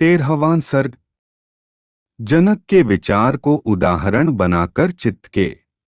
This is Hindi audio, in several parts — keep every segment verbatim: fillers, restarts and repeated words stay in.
तेरहवां सर्ग। जनक के विचार को उदाहरण बनाकर चित्त के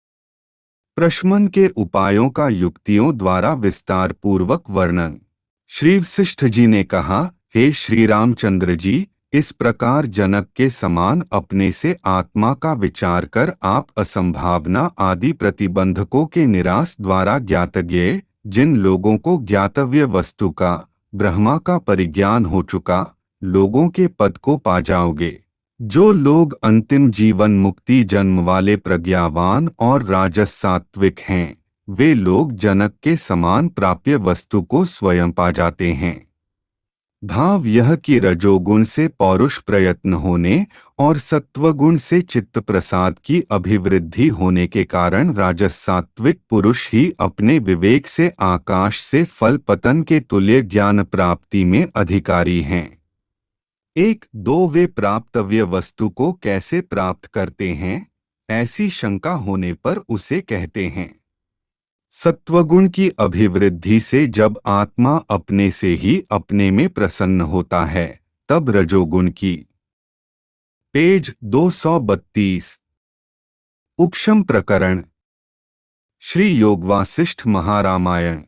प्रशमन के उपायों का युक्तियों द्वारा विस्तार पूर्वक वर्णन। श्री वशिष्ठ जी ने कहा, हे श्री रामचंद्र जी, इस प्रकार जनक के समान अपने से आत्मा का विचार कर आप असंभावना आदि प्रतिबंधकों के निराश द्वारा ज्ञातज्ञेय जिन लोगों को ज्ञातव्य वस्तु का ब्रह्मा का परिज्ञान हो चुका लोगों के पद को पा जाओगे। जो लोग अंतिम जीवन मुक्ति जन्म वाले प्रज्ञावान और राजस सात्विक हैं, वे लोग जनक के समान प्राप्य वस्तु को स्वयं पा जाते हैं। भाव यह कि रजोगुण से पौरुष प्रयत्न होने और सत्वगुण से चित्त प्रसाद की अभिवृद्धि होने के कारण राजस सात्विक पुरुष ही अपने विवेक से आकाश से फल पतन के तुल्य ज्ञान प्राप्ति में अधिकारी हैं। एक दो वे प्राप्तव्य वस्तु को कैसे प्राप्त करते हैं, ऐसी शंका होने पर उसे कहते हैं। सत्वगुण की अभिवृद्धि से जब आत्मा अपने से ही अपने में प्रसन्न होता है, तब रजोगुण की। पेज दो सौ बत्तीस। उपशम प्रकरण। श्री योग वासिष्ठ महारामायण।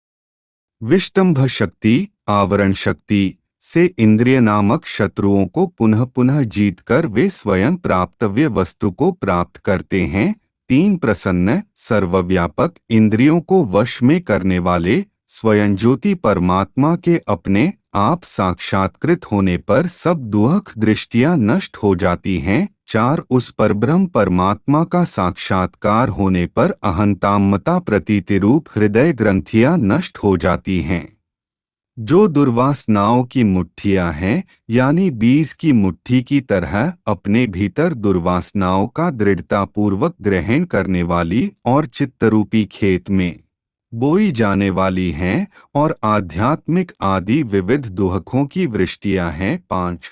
विष्टंभ शक्ति, आवरण शक्ति से इंद्रिय नामक शत्रुओं को पुनः पुनः जीतकर वे स्वयं प्राप्तव्य वस्तु को प्राप्त करते हैं। तीन प्रसन्न सर्वव्यापक इंद्रियों को वश में करने वाले स्वयं ज्योति परमात्मा के अपने आप साक्षात्कृत होने पर सब दुख दृष्टियां नष्ट हो जाती हैं। चार उस परब्रह्म परमात्मा का साक्षात्कार होने पर अहंतामता प्रतीति रूप हृदय ग्रंथियां नष्ट हो जाती हैं। जो दुर्वासनाओं की मुट्ठियां हैं, यानी बीज की मुट्ठी की तरह अपने भीतर दुर्वासनाओं का दृढ़तापूर्वक ग्रहण करने वाली और चित्तरूपी खेत में बोई जाने वाली हैं, और आध्यात्मिक आदि विविध दुहकों की वृष्टियां हैं। पांच।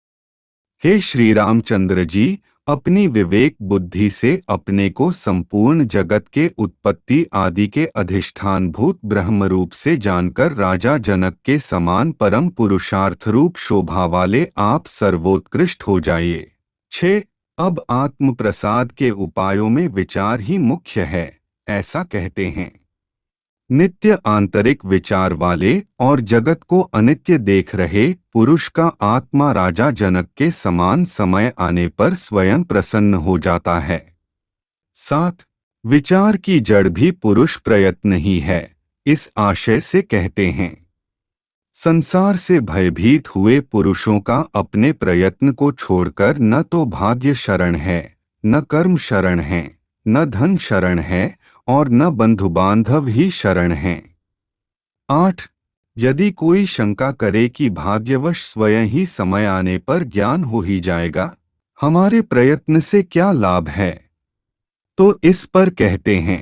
हे श्री रामचंद्र जी, अपनी विवेक बुद्धि से अपने को संपूर्ण जगत के उत्पत्ति आदि के अधिष्ठान भूत ब्रह्म रूप से जानकर राजा जनक के समान परम पुरुषार्थ रूप शोभा वाले आप सर्वोत्कृष्ट हो जाइए। छह। अब आत्म प्रसाद के उपायों में विचार ही मुख्य है, ऐसा कहते हैं। नित्य आंतरिक विचार वाले और जगत को अनित्य देख रहे पुरुष का आत्मा राजा जनक के समान समय आने पर स्वयं प्रसन्न हो जाता है। सात। विचार की जड़ भी पुरुष प्रयत्न ही है, इस आशय से कहते हैं। संसार से भयभीत हुए पुरुषों का अपने प्रयत्न को छोड़कर न तो भाग्य शरण है, न कर्म शरण है, न धन शरण है, और न बंधु बांधव ही शरण हैं। आठ। यदि कोई शंका करे कि भाग्यवश स्वयं ही समय आने पर ज्ञान हो ही जाएगा, हमारे प्रयत्न से क्या लाभ है, तो इस पर कहते हैं।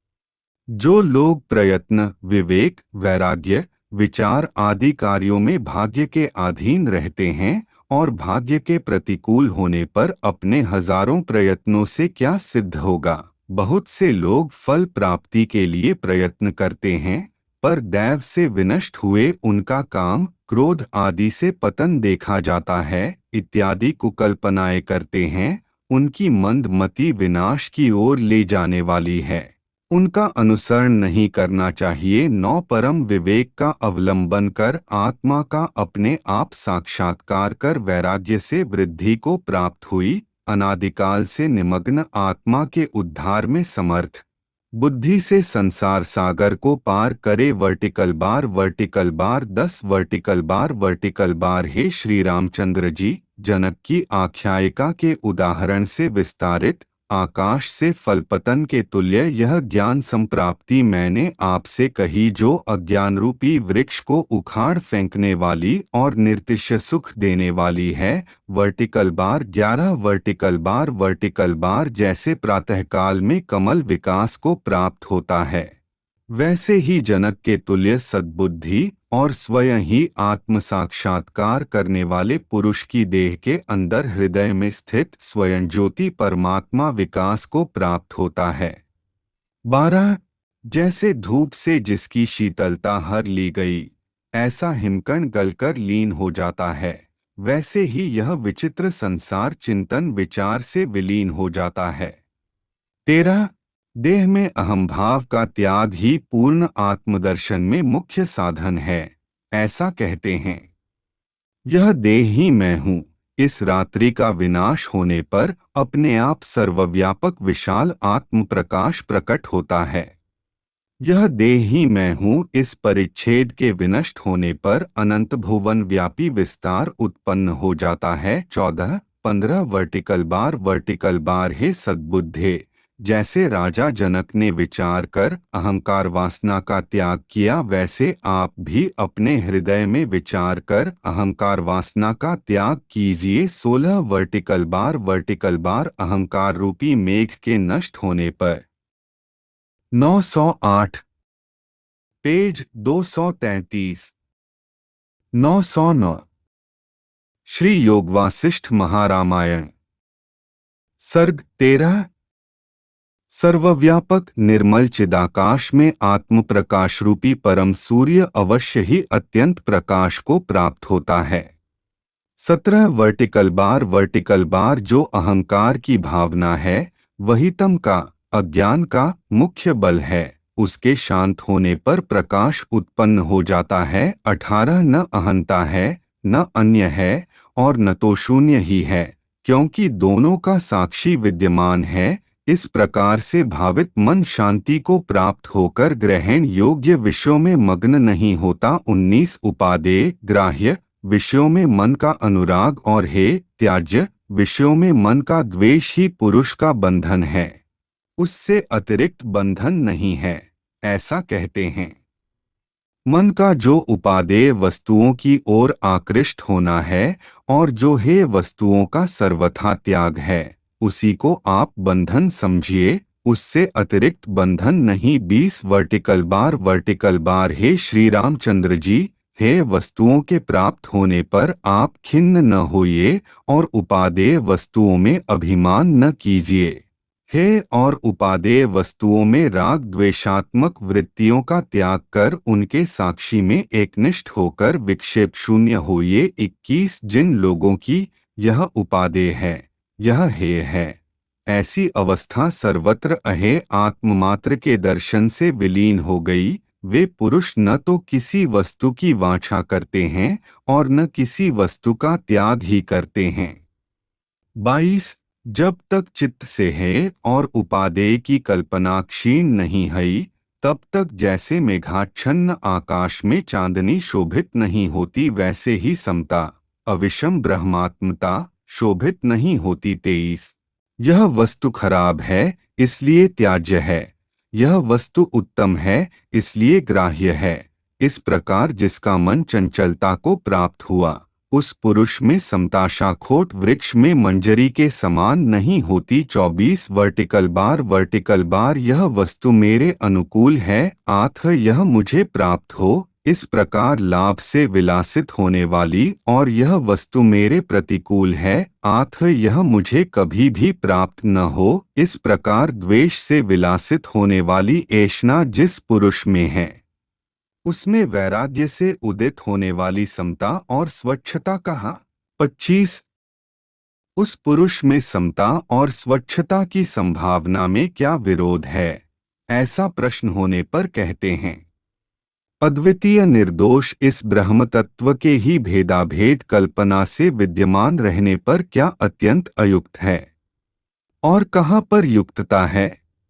जो लोग प्रयत्न, विवेक, वैराग्य, विचार आदि कार्यों में भाग्य के अधीन रहते हैं और भाग्य के प्रतिकूल होने पर अपने हजारों प्रयत्नों से क्या सिद्ध होगा। बहुत से लोग फल प्राप्ति के लिए प्रयत्न करते हैं, पर दैव से विनष्ट हुए उनका काम क्रोध आदि से पतन देखा जाता है इत्यादि कुकल्पनाएं करते हैं। उनकी मंद मति विनाश की ओर ले जाने वाली है, उनका अनुसरण नहीं करना चाहिए। नौ परम विवेक का अवलंबन कर आत्मा का अपने आप साक्षात्कार कर वैराग्य से वृद्धि को प्राप्त हुई अनादिकाल से निमग्न आत्मा के उद्धार में समर्थ बुद्धि से संसार सागर को पार करे वर्टिकल बार वर्टिकल बार दस वर्टिकल बार वर्टिकल बार। हे श्री रामचंद्र जी, जनक की आख्यायिका के उदाहरण से विस्तारित आकाश से फलपतन के तुल्य यह ज्ञान संप्राप्ति मैंने आपसे कही, जो अज्ञान रूपी वृक्ष को उखाड़ फेंकने वाली और निर्तिशय सुख देने वाली है। वर्टिकल बार ग्यारह वर्टिकल बार वर्टिकल बार। जैसे प्रातःकाल में कमल विकास को प्राप्त होता है, वैसे ही जनक के तुल्य सद्बुद्धि और स्वयं ही आत्म साक्षात्कार करने वाले पुरुष की देह के अंदर हृदय में स्थित स्वयं ज्योति परमात्मा विकास को प्राप्त होता है। बारह। जैसे धूप से जिसकी शीतलता हर ली गई, ऐसा हिमकण गलकर लीन हो जाता है, वैसे ही यह विचित्र संसार चिंतन विचार से विलीन हो जाता है। तेरह, देह में अहंभाव का त्याग ही पूर्ण आत्मदर्शन में मुख्य साधन है। ऐसा कहते हैं। यह देह ही मैं हूँ। इस रात्रि का विनाश होने पर अपने आप सर्वव्यापक विशाल आत्म प्रकाश प्रकट होता है। यह देह ही मैं हूँ। इस परिच्छेद के विनष्ट होने पर अनंत भुवन व्यापी विस्तार उत्पन्न हो जाता है। चौदह, पंद्रह वर्टिकल बार वर्टिकल बार हे सद्बुद्धे, जैसे राजा जनक ने विचार कर अहंकार वासना का त्याग किया, वैसे आप भी अपने हृदय में विचार कर अहंकार वासना का त्याग कीजिए। सोलह वर्टिकल बार वर्टिकल बार अहंकार रूपी मेघ के नष्ट होने पर। नौ सौ आठ, पेज दो सौ तैंतीस। नौ सौ नौ, श्री योग वासिष्ठ महारामायण, सर्ग तेरह। सर्वव्यापक निर्मल चिदाकाश में आत्म प्रकाश रूपी परम सूर्य अवश्य ही अत्यंत प्रकाश को प्राप्त होता है। सत्रह वर्टिकल बार वर्टिकल बार जो अहंकार की भावना है, वही तम का, अज्ञान का मुख्य बल है। उसके शांत होने पर प्रकाश उत्पन्न हो जाता है। अठारह, न अहंता है, न अन्य है, और न तो शून्य ही है, क्योंकि दोनों का साक्षी विद्यमान है। इस प्रकार से भावित मन शांति को प्राप्त होकर ग्रहण योग्य विषयों में मग्न नहीं होता। उन्नीस, उपादेय ग्राह्य विषयों में मन का अनुराग और हे त्याज्य विषयों में मन का द्वेष ही पुरुष का बंधन है, उससे अतिरिक्त बंधन नहीं है। ऐसा कहते हैं। मन का जो उपादेय वस्तुओं की ओर आकृष्ट होना है और जो हे वस्तुओं का सर्वथा त्याग है, उसी को आप बंधन समझिए, उससे अतिरिक्त बंधन नहीं। बीस वर्टिकल बार वर्टिकल बार हे श्री रामचंद्र जी, हे वस्तुओं के प्राप्त होने पर आप खिन्न न होइए और उपादेय वस्तुओं में अभिमान न कीजिए। हे और उपादेय वस्तुओं में राग द्वेषात्मक वृत्तियों का त्याग कर उनके साक्षी में एकनिष्ठ होकर विक्षेप शून्य होइए। इक्कीस, जिन लोगों की यह उपादेय है, यह हेय है, ऐसी अवस्था सर्वत्र अहे आत्ममात्र के दर्शन से विलीन हो गई, वे पुरुष न तो किसी वस्तु की वांछा करते हैं और न किसी वस्तु का त्याग ही करते हैं। बाईस, जब तक चित्त से है और उपादेय की कल्पना क्षीण नहीं हई, तब तक जैसे मेघाच्छन्न आकाश में चांदनी शोभित नहीं होती, वैसे ही समता अविषम ब्रह्मात्मता शोभित नहीं होती। तेईस, यह वस्तु खराब है इसलिए त्याज्य है, यह वस्तु उत्तम है इसलिए ग्राह्य है। इस प्रकार जिसका मन चंचलता को प्राप्त हुआ, उस पुरुष में समता शाखोट वृक्ष में मंजरी के समान नहीं होती। चौबीस वर्टिकल बार वर्टिकल बार यह वस्तु मेरे अनुकूल है, आथ यह मुझे प्राप्त हो, इस प्रकार लाभ से विलासित होने वाली, और यह वस्तु मेरे प्रतिकूल है, आथ यह मुझे कभी भी प्राप्त न हो, इस प्रकार द्वेष से विलासित होने वाली ऐषणा जिस पुरुष में है, उसमें वैराग्य से उदित होने वाली समता और स्वच्छता कहा। पच्चीस, उस पुरुष में समता और स्वच्छता की संभावना में क्या विरोध है, ऐसा प्रश्न होने पर कहते हैं। अद्वितीय निर्दोष इस ब्रह्म तत्व के ही भेदाभेद कल्पना से विद्यमान रहने पर क्या अत्यंत अयुक्त है, और कहाँ पर युक्तता है।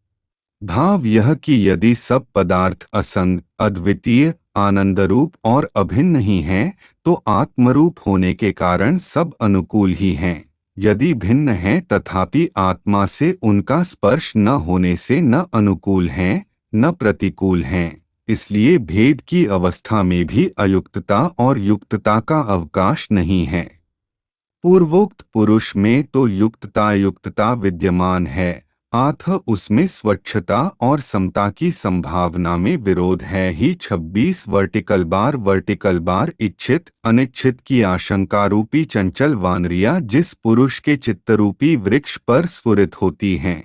भाव यह कि यदि सब पदार्थ असंग, अद्वितीय, आनंदरूप और अभिन्न ही हैं, तो आत्मरूप होने के कारण सब अनुकूल ही हैं। यदि भिन्न हैं तथापि आत्मा से उनका स्पर्श न होने से न अनुकूल हैं न प्रतिकूल हैं, इसलिए भेद की अवस्था में भी अयुक्तता और युक्तता का अवकाश नहीं है। पूर्वोक्त पुरुष में तो युक्तता युक्तता विद्यमान है, आथ उसमें स्वच्छता और समता की संभावना में विरोध है ही। छब्बीस वर्टिकल बार वर्टिकल बार इच्छित अनिच्छित की आशंका रूपी चंचल वानरियां जिस पुरुष के चित्तरूपी वृक्ष पर स्फुरित होती हैं,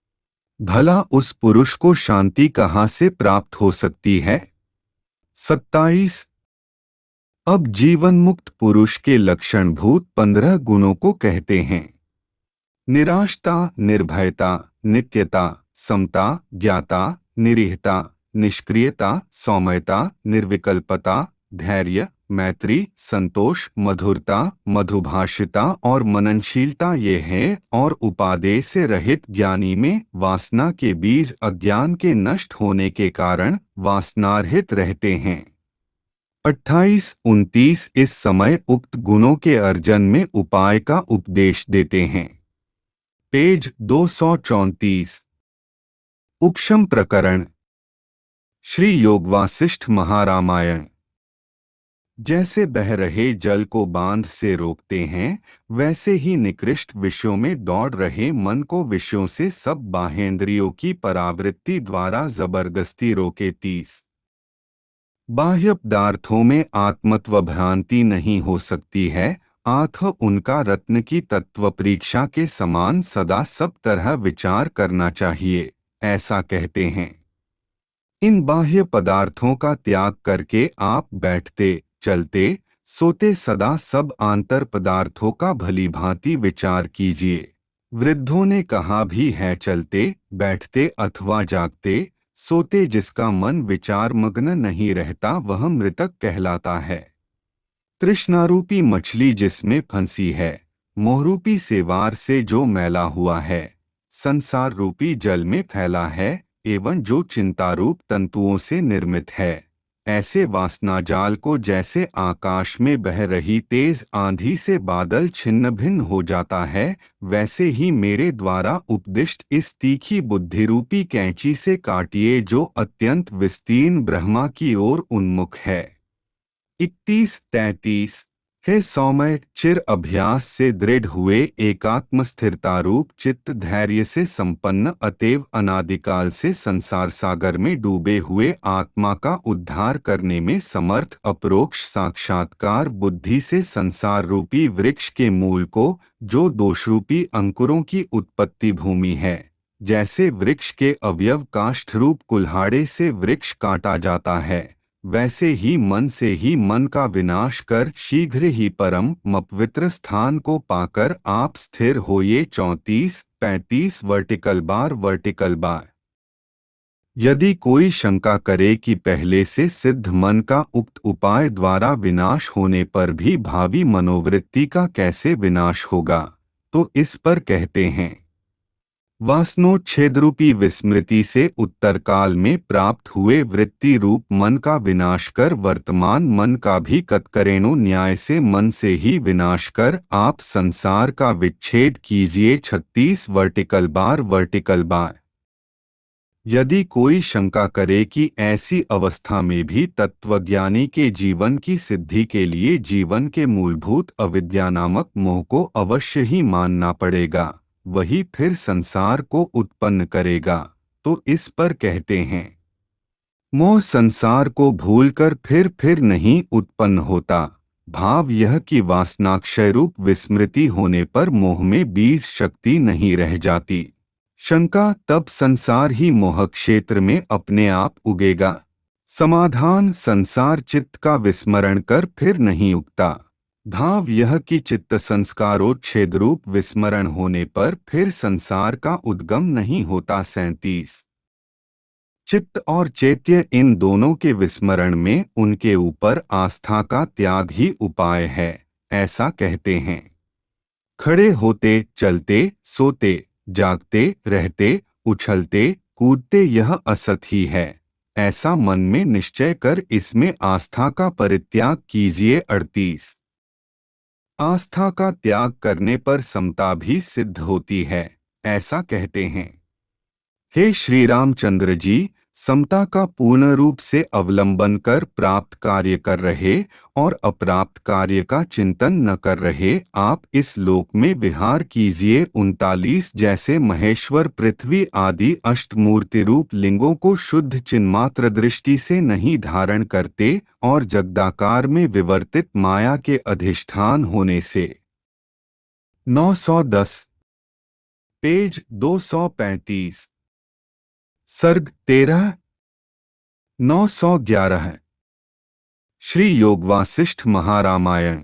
भला उस पुरुष को शांति कहाँ से प्राप्त हो सकती है। सत्ताईस, अब जीवन मुक्त पुरुष के लक्षणभूत पंद्रह गुणों को कहते हैं। निराशता, निर्भयता, नित्यता, समता, ज्ञाता, निरीहता, निष्क्रियता, सौम्यता, निर्विकल्पता, धैर्य, मैत्री, संतोष, मधुरता, मधुभाषिता और मननशीलता ये हैं। और उपादेय से रहित ज्ञानी में वासना के बीज अज्ञान के नष्ट होने के कारण वासनारहित रहते हैं। अट्ठाईस उनतीस इस समय उक्त गुणों के अर्जन में उपाय का उपदेश देते हैं। पेज दो सौ चौंतीस। उपशम प्रकरण। श्री योग वासिष्ठ महारामायण। जैसे बह रहे जल को बांध से रोकते हैं, वैसे ही निकृष्ट विषयों में दौड़ रहे मन को विषयों से सब बाहेंद्रियों की परावृत्ति द्वारा जबरदस्ती रोके। तीस बाह्य पदार्थों में आत्मत्व भ्रांति नहीं हो सकती है, आथ उनका रत्न की तत्व परीक्षा के समान सदा सब तरह विचार करना चाहिए, ऐसा कहते हैं। इन बाह्य पदार्थों का त्याग करके आप बैठते, चलते, सोते सदा सब आंतर पदार्थों का भली भांति विचार कीजिए। वृद्धों ने कहा भी है, चलते, बैठते अथवा जागते, सोते जिसका मन विचार मग्न नहीं रहता वह मृतक कहलाता है। तृष्णारूपी मछली जिसमें फंसी है, मोहरूपी सेवार से जो मैला हुआ है, संसार रूपी जल में फैला है, एवं जो चिंतारूप तंतुओं से निर्मित है, ऐसे वासना जाल को जैसे आकाश में बह रही तेज आंधी से बादल छिन्न भिन्न हो जाता है, वैसे ही मेरे द्वारा उपदिष्ट इस तीखी बुद्धिरूपी कैंची से काटिए जो अत्यंत विस्तीर्ण ब्रह्मा की ओर उन्मुख है। इकतीस तैंतीस हे सौम्य, चिर अभ्यास से दृढ़ हुए एकात्म स्थिरतारूप चित्त धैर्य से संपन्न अतएव अनादिकाल से संसार सागर में डूबे हुए आत्मा का उद्धार करने में समर्थ अपरोक्ष साक्षात्कार बुद्धि से संसार रूपी वृक्ष के मूल को, जो दोषरूपी अंकुरों की उत्पत्ति भूमि है, जैसे वृक्ष के अवयव काष्ठ रूप कुल्हाड़े से वृक्ष काटा जाता है, वैसे ही मन से ही मन का विनाश कर शीघ्र ही परम पवित्र स्थान को पाकर आप स्थिर होइए। चौंतीस पैंतीस वर्टिकल बार वर्टिकल बार। यदि कोई शंका करे कि पहले से सिद्ध मन का उक्त उपाय द्वारा विनाश होने पर भी भावी मनोवृत्ति का कैसे विनाश होगा, तो इस पर कहते हैं। वासनोच्छेदरूपी विस्मृति से उत्तरकाल में प्राप्त हुए वृत्ति रूप मन का विनाश कर वर्तमान मन का भी कतकरेणु न्याय से मन से ही विनाश कर आप संसार का विच्छेद कीजिए। छत्तीस वर्टिकल बार वर्टिकल बार। यदि कोई शंका करे कि ऐसी अवस्था में भी तत्वज्ञानी के जीवन की सिद्धि के लिए जीवन के मूलभूत अविद्या नामक मोह को अवश्य ही मानना पड़ेगा, वही फिर संसार को उत्पन्न करेगा, तो इस पर कहते हैं। मोह संसार को भूलकर फिर फिर नहीं उत्पन्न होता। भाव यह कि वासनाक्षय रूप विस्मृति होने पर मोह में बीज शक्ति नहीं रह जाती। शंका, तब संसार ही मोह क्षेत्र में अपने आप उगेगा। समाधान, संसार चित्त का विस्मरण कर फिर नहीं उगता। भाव यह कि चित्त संस्कारोच्छेद रूप विस्मरण होने पर फिर संसार का उद्गम नहीं होता। सैंतीस चित्त और चैत्य इन दोनों के विस्मरण में उनके ऊपर आस्था का त्याग ही उपाय है, ऐसा कहते हैं। खड़े होते, चलते, सोते, जागते, रहते, उछलते, कूदते यह असत ही है, ऐसा मन में निश्चय कर इसमें आस्था का परित्याग कीजिए। अड़तीस आस्था का त्याग करने पर समता भी सिद्ध होती है, ऐसा कहते हैं। हे श्री रामचंद्र जी, समता का पूर्ण रूप से अवलंबन कर प्राप्त कार्य कर रहे और अप्राप्त कार्य का चिंतन न कर रहे आप इस लोक में विहार कीजिए। उनतालीस जैसे महेश्वर पृथ्वी आदि अष्टमूर्ति रूप लिंगों को शुद्ध चिन्मात्र दृष्टि से नहीं धारण करते और जगदाकार में विवर्तित माया के अधिष्ठान होने से। नौ सौ दस पेज दो सौ पैंतीस। सर्ग तेरह। नौ सौ ग्यारह। श्री योग वासिष्ठ महारामायण।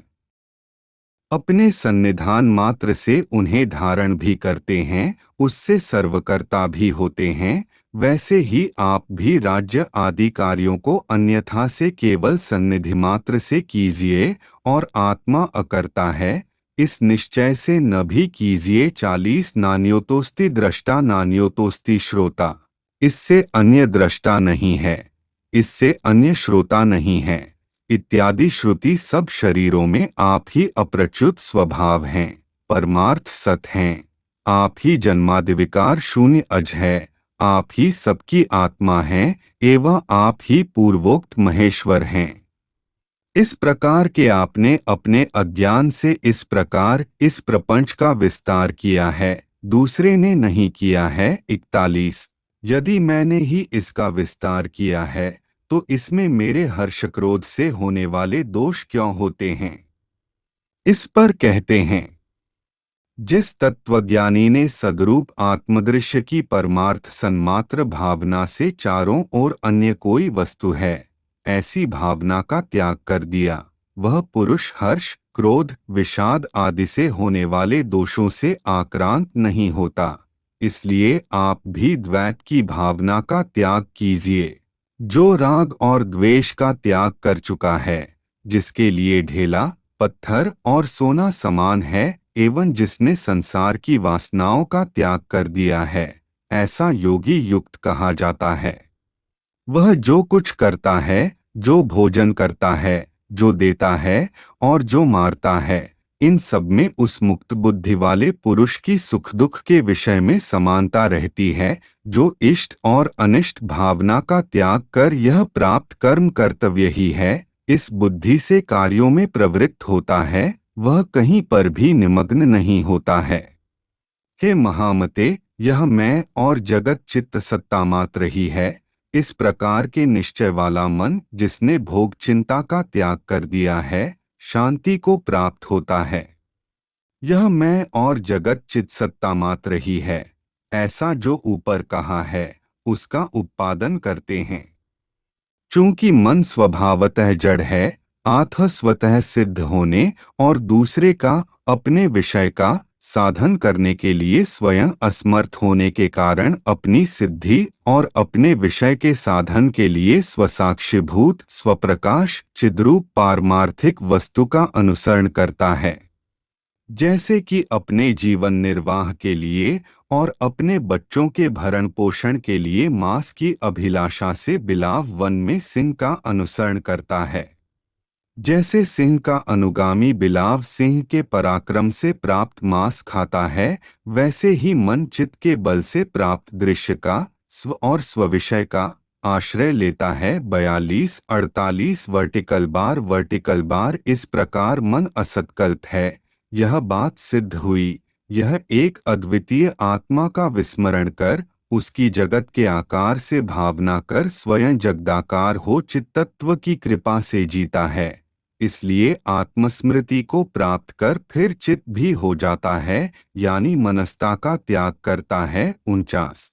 अपने सन्निधान मात्र से उन्हें धारण भी करते हैं, उससे सर्वकर्ता भी होते हैं। वैसे ही आप भी राज्य आदि कार्यों को अन्यथा से केवल सन्निधि मात्र से कीजिए, और आत्मा अकर्ता है इस निश्चय से न भी कीजिए। चालीस नान्योतोस्ति दृष्टा नान्योतोस्ति श्रोता। इससे अन्य दृष्टा नहीं है, इससे अन्य श्रोता नहीं है इत्यादि श्रुति सब शरीरों में आप ही अप्रच्युत स्वभाव हैं, परमार्थ सत हैं। आप ही जन्मादिविकार शून्य अज है, आप ही सबकी आत्मा हैं, एवं आप ही पूर्वोक्त महेश्वर हैं। इस प्रकार के आपने अपने अज्ञान से इस प्रकार इस प्रपंच का विस्तार किया है, दूसरे ने नहीं किया है। इकतालीस। यदि मैंने ही इसका विस्तार किया है तो इसमें मेरे हर्ष क्रोध से होने वाले दोष क्यों होते हैं? इस पर कहते हैं, जिस तत्वज्ञानी ने सदरूप आत्मदृश्य की परमार्थ सन्मात्र भावना से चारों ओर अन्य कोई वस्तु है ऐसी भावना का त्याग कर दिया, वह पुरुष हर्ष क्रोध विषाद आदि से होने वाले दोषों से आक्रांत नहीं होता। इसलिए आप भी द्वैत की भावना का त्याग कीजिए। जो राग और द्वेष का त्याग कर चुका है, जिसके लिए ढेला पत्थर और सोना समान है, एवं जिसने संसार की वासनाओं का त्याग कर दिया है, ऐसा योगी युक्त कहा जाता है। वह जो कुछ करता है, जो भोजन करता है, जो देता है और जो मारता है, इन सब में उस मुक्त बुद्धि वाले पुरुष की सुख दुख के विषय में समानता रहती है। जो इष्ट और अनिष्ट भावना का त्याग कर यह प्राप्त कर्म कर्तव्य ही है, इस बुद्धि से कार्यों में प्रवृत्त होता है, वह कहीं पर भी निमग्न नहीं होता है। हे महामते, यह मैं और जगत चित्त सत्ता मात्र ही है। इस प्रकार के निश्चय वाला मन जिसने भोग चिंता का त्याग कर दिया है, शांति को प्राप्त होता है। यह मैं और जगत चित्त सत्ता मात्र ही है, ऐसा जो ऊपर कहा है उसका उत्पादन करते हैं। चूंकि मन स्वभावतः जड़ है, आत्म स्वतः सिद्ध होने और दूसरे का अपने विषय का साधन करने के लिए स्वयं असमर्थ होने के कारण अपनी सिद्धि और अपने विषय के साधन के लिए स्वसाक्षीभूत स्वप्रकाश चिद्रूप पारमार्थिक वस्तु का अनुसरण करता है। जैसे कि अपने जीवन निर्वाह के लिए और अपने बच्चों के भरण पोषण के लिए मांस की अभिलाषा से बिलाव वन में सिंह का अनुसरण करता है, जैसे सिंह का अनुगामी बिलाव सिंह के पराक्रम से प्राप्त मांस खाता है, वैसे ही मन चित्त के बल से प्राप्त दृश्य का स्व और स्वविषय का आश्रय लेता है। बयालीस अड़तालीस वर्टिकल बार वर्टिकल बार इस प्रकार मन असत्कल्प है, यह बात सिद्ध हुई। यह एक अद्वितीय आत्मा का विस्मरण कर उसकी जगत के आकार से भावना कर स्वयं जगदाकार हो चित्तत्व की कृपा से जीता है। इसलिए आत्मस्मृति को प्राप्त कर फिर चित्त भी हो जाता है, यानी मनस्ता का त्याग करता है। उनचास।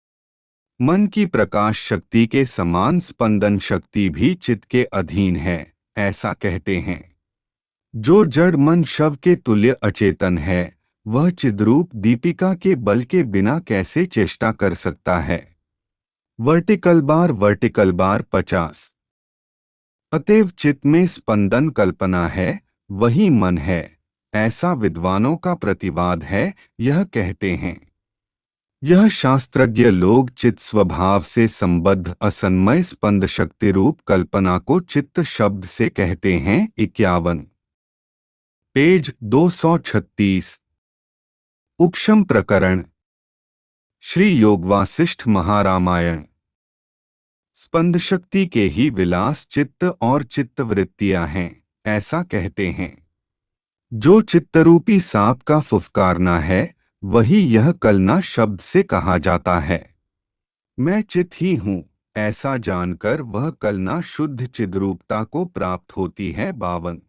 मन की प्रकाश शक्ति के समान स्पंदन शक्ति भी चित्त के अधीन है, ऐसा कहते हैं। जो जड़ मन शव के तुल्य अचेतन है, वह चिद्रूप दीपिका के बल के बिना कैसे चेष्टा कर सकता है। वर्टिकल बार वर्टिकल बार पचास। अतएव चित्त में स्पंदन कल्पना है, वही मन है, ऐसा विद्वानों का प्रतिवाद है। यह कहते हैं, यह शास्त्रज्ञ लोग चित्त स्वभाव से संबद्ध असन्मय स्पंद शक्ति रूप कल्पना को चित्त शब्द से कहते हैं। इक्यावन। पेज दो सौ छत्तीस। उपशम प्रकरण। श्री योग वासिष्ठ महारामायण। स्पंद शक्ति के ही विलास चित्त और चित्तवृत्तियां हैं, ऐसा कहते हैं। जो चित्तरूपी सांप का फुफकारना है, वही यह कलना शब्द से कहा जाता है। मैं चित्त ही हूँ, ऐसा जानकर वह कलना शुद्ध चिद्रूपता को प्राप्त होती है। बावन।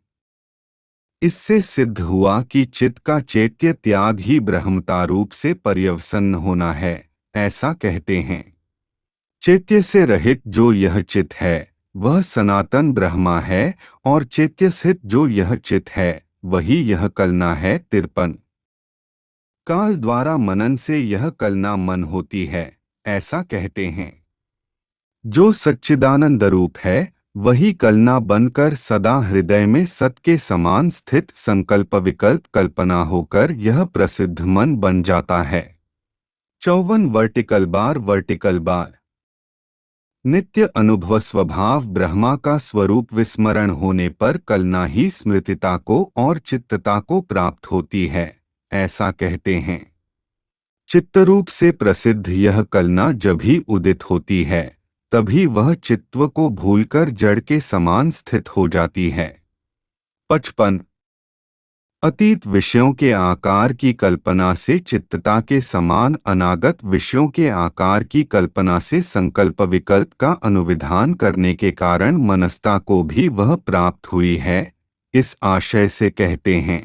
इससे सिद्ध हुआ कि चित्त का चैत्य त्याग ही ब्रह्मता रूप से पर्यवसन्न होना है, ऐसा कहते हैं। चैत्य से रहित जो यह चित्त है, वह सनातन ब्रह्मा है और चैत्य स्थित जो यह चित है वही यह कलना है। तिरपन काल द्वारा मनन से यह कलना मन होती है, ऐसा कहते हैं। जो सच्चिदानंद रूप है वही कलना बनकर सदा हृदय में सत के समान स्थित संकल्प विकल्प कल्पना होकर यह प्रसिद्ध मन बन जाता है। चौवन वर्टिकल बार वर्टिकल बार नित्य अनुभव स्वभाव ब्रह्मा का स्वरूप विस्मरण होने पर कलना ही स्मृतिता को और चित्तता को प्राप्त होती है, ऐसा कहते हैं। चित्तरूप से प्रसिद्ध यह कलना जब ही उदित होती है तभी वह चित्व को भूलकर जड़ के समान स्थित हो जाती है। पचपन अतीत विषयों के आकार की कल्पना से चित्तता के समान अनागत विषयों के आकार की कल्पना से संकल्प विकल्प का अनुविधान करने के कारण मनस्ता को भी वह प्राप्त हुई है, इस आशय से कहते हैं।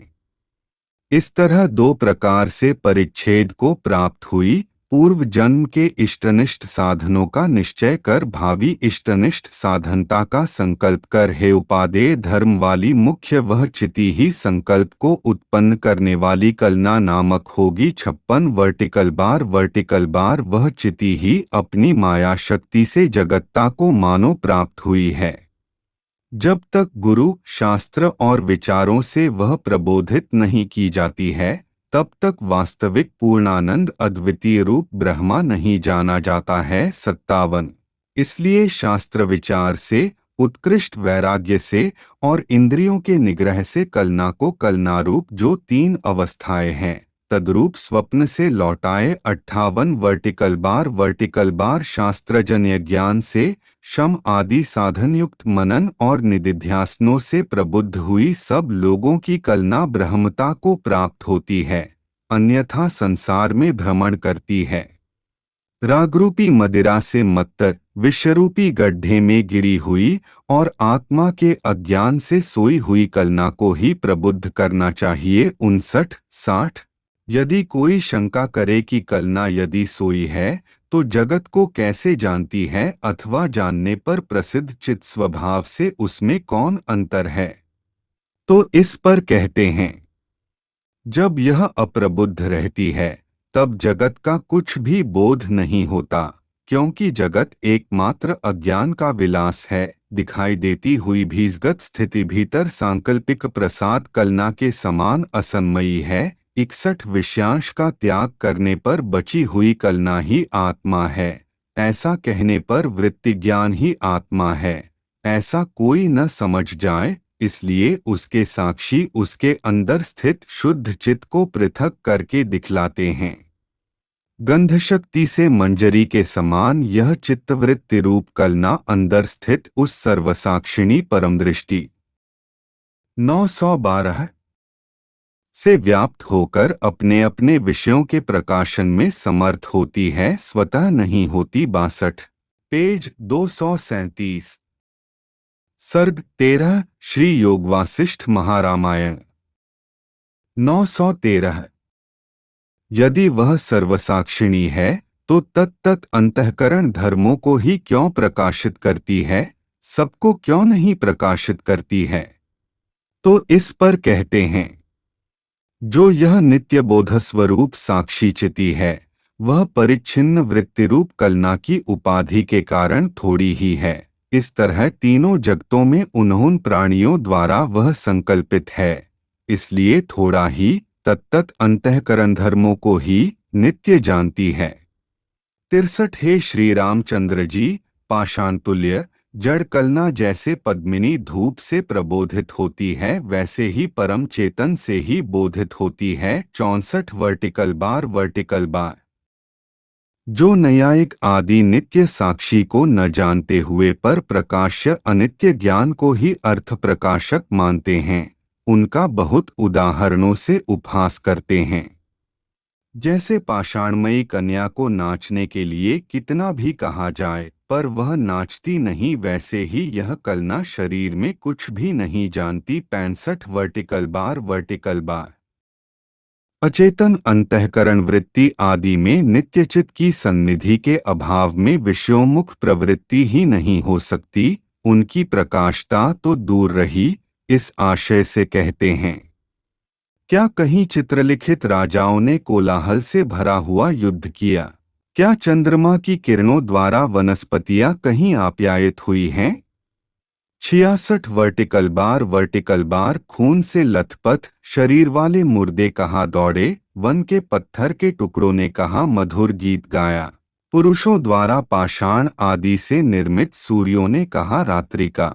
इस तरह दो प्रकार से परिच्छेद को प्राप्त हुई। पूर्व जन्म के इष्टनिष्ठ साधनों का निश्चय कर भावी इष्टनिष्ठ साधनता का संकल्प कर हे उपादेय धर्म वाली मुख्य वह चिति ही संकल्प को उत्पन्न करने वाली कलना नामक होगी। छप्पन वर्टिकल बार वर्टिकल बार वह चिति ही अपनी माया शक्ति से जगत्ता को मानो प्राप्त हुई है। जब तक गुरु शास्त्र और विचारों से वह प्रबोधित नहीं की जाती है तब तक वास्तविक पूर्णानंद अद्वितीय रूप ब्रह्मा नहीं जाना जाता है। सत्तावन इसलिए शास्त्र विचार से उत्कृष्ट वैराग्य से और इंद्रियों के निग्रह से कलना को कलना रूप जो तीन अवस्थाएं हैं तद्रूप स्वप्न से लौटाए। अट्ठावन वर्टिकल बार वर्टिकल बार शास्त्रजन्य ज्ञान से शम आदि साधन युक्त मनन और निदिध्यासनों से प्रबुद्ध हुई सब लोगों की कलना ब्रह्मता को प्राप्त होती है, अन्यथा संसार में भ्रमण करती है। रागरूपी मदिरा से मत्त विषरूपी गड्ढे में गिरी हुई और आत्मा के अज्ञान से सोई हुई कलना को ही प्रबुद्ध करना चाहिए। उनसठ साठ यदि कोई शंका करे कि कलना यदि सोई है तो जगत को कैसे जानती है अथवा जानने पर प्रसिद्ध चित स्वभाव से उसमें कौन अंतर है, तो इस पर कहते हैं जब यह अप्रबुद्ध रहती है तब जगत का कुछ भी बोध नहीं होता, क्योंकि जगत एकमात्र अज्ञान का विलास है। दिखाई देती हुई भीषगत स्थिति भीतर सांकल्पिक प्रसाद कलना के समान असन्मयी है। इकसठ विषयांश का त्याग करने पर बची हुई कलना ही आत्मा है, ऐसा कहने पर वृत्ति ज्ञान ही आत्मा है ऐसा कोई न समझ जाए, इसलिए उसके साक्षी उसके अंदर स्थित शुद्ध चित्त को पृथक करके दिखलाते हैं। गंध शक्ति से मंजरी के समान यह चित्तवृत्ति रूप कलना अंदर स्थित उस सर्वसाक्षिणी परम दृष्टि नौ सौ बारह से व्याप्त होकर अपने अपने विषयों के प्रकाशन में समर्थ होती है, स्वतः नहीं होती। बासठ पेज दो सौ सैंतीस सर्ग तेरह श्री योग वासिष्ठ महारामायण नौ सौ तेरह यदि वह सर्वसाक्षिणी है तो तत्त अंतःकरण धर्मों को ही क्यों प्रकाशित करती है, सबको क्यों नहीं प्रकाशित करती है, तो इस पर कहते हैं जो यह नित्य बोध स्वरूप साक्षी चिति है वह परिच्छिन्न वृत्ति रूप कलना की उपाधि के कारण थोड़ी ही है। इस तरह तीनों जगतों में उन्होंने प्राणियों द्वारा वह संकल्पित है, इसलिए थोड़ा ही तत्त अंतःकरण धर्मों को ही नित्य जानती है। तिरसठ हे श्री रामचंद्र जी, पाषाण तुल्य जड़ कलना जैसे पद्मिनी धूप से प्रबोधित होती है वैसे ही परम चेतन से ही बोधित होती है। चौसठ वर्टिकल बार वर्टिकल बार जो न्यायिक आदि नित्य साक्षी को न जानते हुए पर प्रकाश्य अनित्य ज्ञान को ही अर्थ प्रकाशक मानते हैं, उनका बहुत उदाहरणों से उपहास करते हैं। जैसे पाषाणमयी कन्या को नाचने के लिए कितना भी कहा जाए पर वह नाचती नहीं, वैसे ही यह कलना शरीर में कुछ भी नहीं जानती। पैंसठ वर्टिकल बार वर्टिकल बार अचेतन अंतःकरण वृत्ति आदि में नित्यचित की सन्निधि के अभाव में विषयोन्मुख प्रवृत्ति ही नहीं हो सकती, उनकी प्रकाशता तो दूर रही, इस आशय से कहते हैं। क्या कहीं चित्रलिखित राजाओं ने कोलाहल से भरा हुआ युद्ध किया? क्या चंद्रमा की किरणों द्वारा वनस्पतियां कहीं आप्यायित हुई हैं? छियासठ वर्टिकल बार वर्टिकल बार खून से लथपथ शरीर वाले मुर्दे कहाँ दौड़े, वन के पत्थर के टुकड़ों ने कहाँ मधुर गीत गाया, पुरुषों द्वारा पाषाण आदि से निर्मित सूर्यों ने कहाँ रात्रि का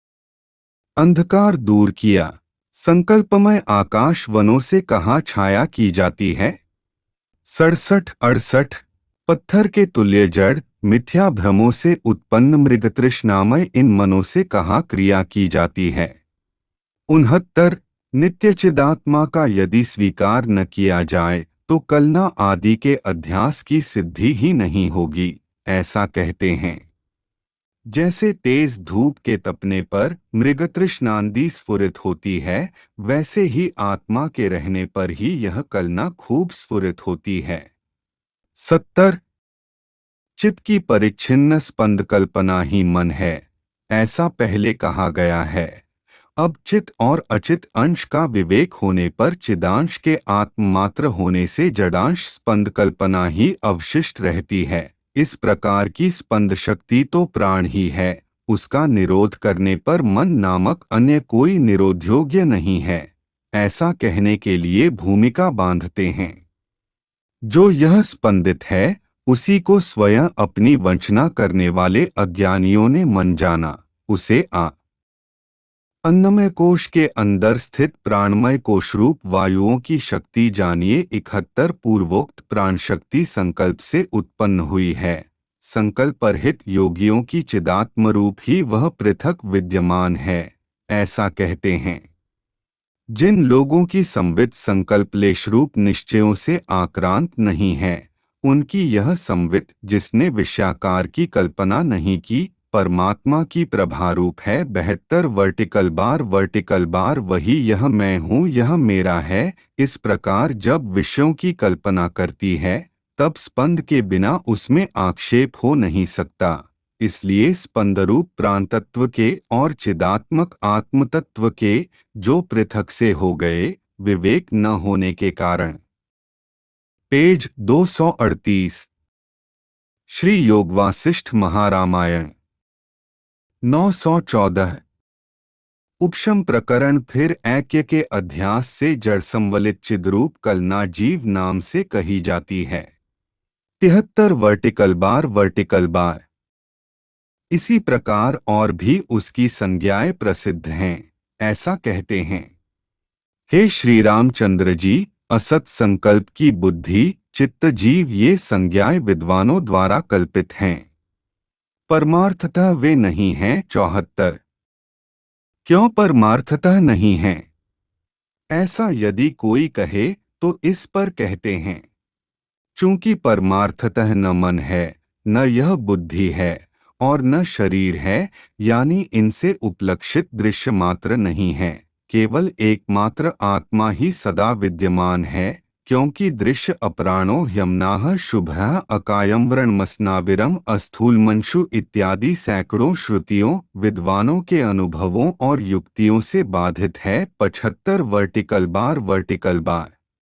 अंधकार दूर किया। संकल्पमय आकाश वनों से कहाँ छाया की जाती है? सड़सठ अड़सठ पत्थर के तुल्य जड़ मिथ्या भ्रमों से उत्पन्न मृगतृष्णामय इन मनों से कहाँ क्रिया की जाती है? उनहत्तर नित्य चिदात्मा का यदि स्वीकार न किया जाए तो कलना आदि के अध्यास की सिद्धि ही नहीं होगी, ऐसा कहते हैं। जैसे तेज धूप के तपने पर मृगतृष्णांदी स्फुरित होती है, वैसे ही आत्मा के रहने पर ही यह कलना खूब स्फुरित होती है। सत्तर चित्त की परिच्छिन्न स्पंद कल्पना ही मन है, ऐसा पहले कहा गया है। अब चित्त और अचित अंश का विवेक होने पर चिदांश के आत्ममात्र होने से जडांश स्पंद कल्पना ही अवशिष्ट रहती है। इस प्रकार की स्पंद शक्ति तो प्राण ही है, उसका निरोध करने पर मन नामक अन्य कोई निरोध्योग्य नहीं है, ऐसा कहने के लिए भूमिका बांधते हैं। जो यह स्पंदित है, उसी को स्वयं अपनी वंचना करने वाले अज्ञानियों ने मन जाना, उसे आ अन्नमय कोश के अंदर स्थित प्राणमय कोशरूप वायुओं की शक्ति जानिए। इकहत्तर पूर्वोक्त प्राण शक्ति संकल्प से उत्पन्न हुई है। संकल्प परहित योगियों की चिदात्म रूप ही वह पृथक विद्यमान है, ऐसा कहते हैं। जिन लोगों की संवित संकल्प लेशरूप निश्चयों से आक्रांत नहीं है, उनकी यह संवित जिसने विषयाकार की कल्पना नहीं की परमात्मा की प्रभारूप है। बहत्तर वर्टिकल बार वर्टिकल बार वही यह मैं हूँ, यह मेरा है। इस प्रकार जब विषयों की कल्पना करती है तब स्पंद के बिना उसमें आक्षेप हो नहीं सकता। इसलिए स्पंदरूप प्राणतत्व के और चिदात्मक आत्मतत्व के जो पृथक से हो गए, विवेक न होने के कारण। पेज दो सौ अड़तीस श्री योगवासिष्ठ महारामायण नौ सौ चौदह उपशम प्रकरण फिर ऐक्य के अध्यास से जड़ संवलित चिद्रूप कलना जीव नाम से कही जाती है। तिहत्तर वर्टिकल बार वर्टिकल बार इसी प्रकार और भी उसकी संज्ञाएं प्रसिद्ध हैं, ऐसा कहते हैं। हे श्री रामचंद्र जी, असत संकल्प की बुद्धि चित्त जीव ये संज्ञाएं विद्वानों द्वारा कल्पित हैं, परमार्थतः वे नहीं हैं। चौहत्तर क्यों परमार्थतः नहीं हैं? ऐसा यदि कोई कहे तो इस पर कहते हैं, चूंकि परमार्थतः न मन है, न यह बुद्धि है और न शरीर है, यानी इनसे उपलक्षित दृश्य मात्र नहीं है, केवल एकमात्र आत्मा ही सदा विद्यमान है। क्योंकि दृश्य अप्राणो ह्यम्नाः शुभः अकायम व्रणमस्नाविरम अस्थूलमंशु इत्यादि सैकड़ों श्रुतियों विद्वानों के अनुभवों और युक्तियों से बाधित है। पचहत्तर वर्टिकल बार वर्टिकल बार